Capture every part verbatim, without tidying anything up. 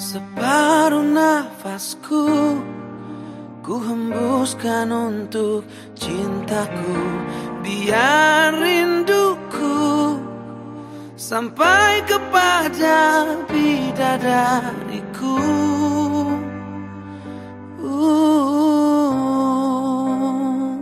Separuh nafasku ku hembuskan untuk cintaku, biar rinduku sampai kepada bidadariku. uh.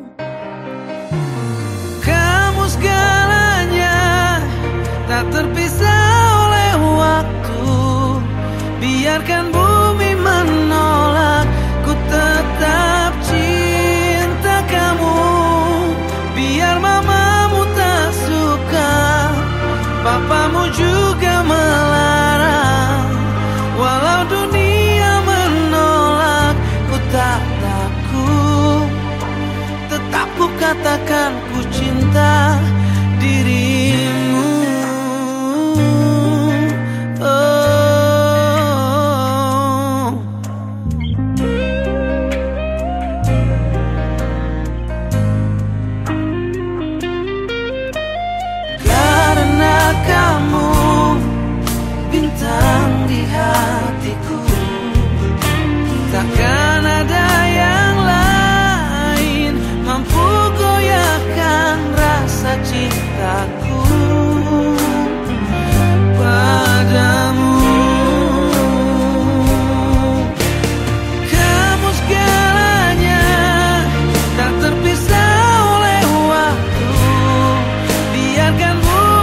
Kamu segalanya, tak terpisah oleh waktu. Biarkan bumi menolak, ku tetap cinta kamu. Biar mamamu tak suka, papamu juga melarang. Walau dunia menolak, ku tak takut. Tetap ku katakan ku cinta dirimu. Kamu bintang di hatiku, takkan ada yang lain mampu goyahkan rasa cintaku padamu. Kamu segalanya, tak terpisah oleh waktu. Biarkan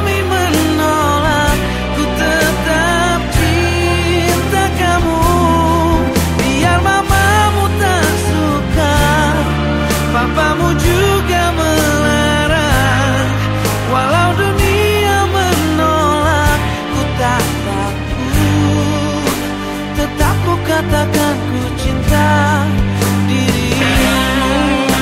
papamu juga melarang. Walau dunia menolak, ku tak takut. Tetap ku katakan ku cinta dirimu.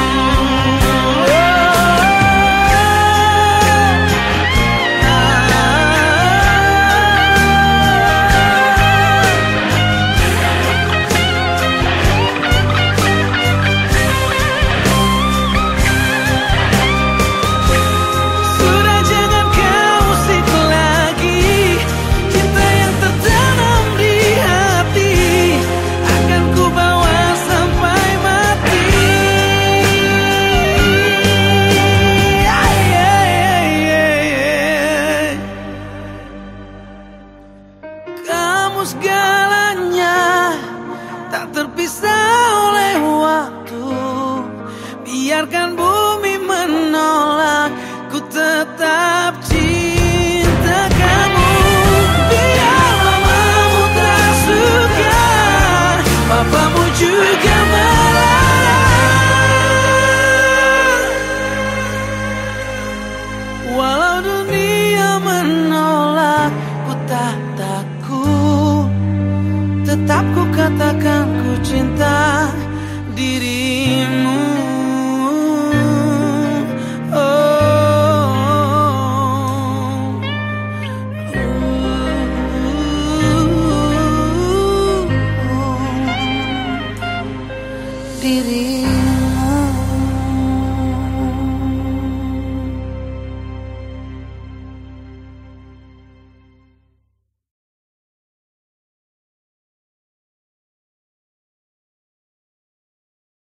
Segalanya, tak terpisah oleh waktu. Biarkan bumi menolak, ku tetap cinta kamu. Biar mamamu tak suka, papamu juga melarang. Walau dunia menolak, ku tak takut. Tetap ku katakan ku cinta diri.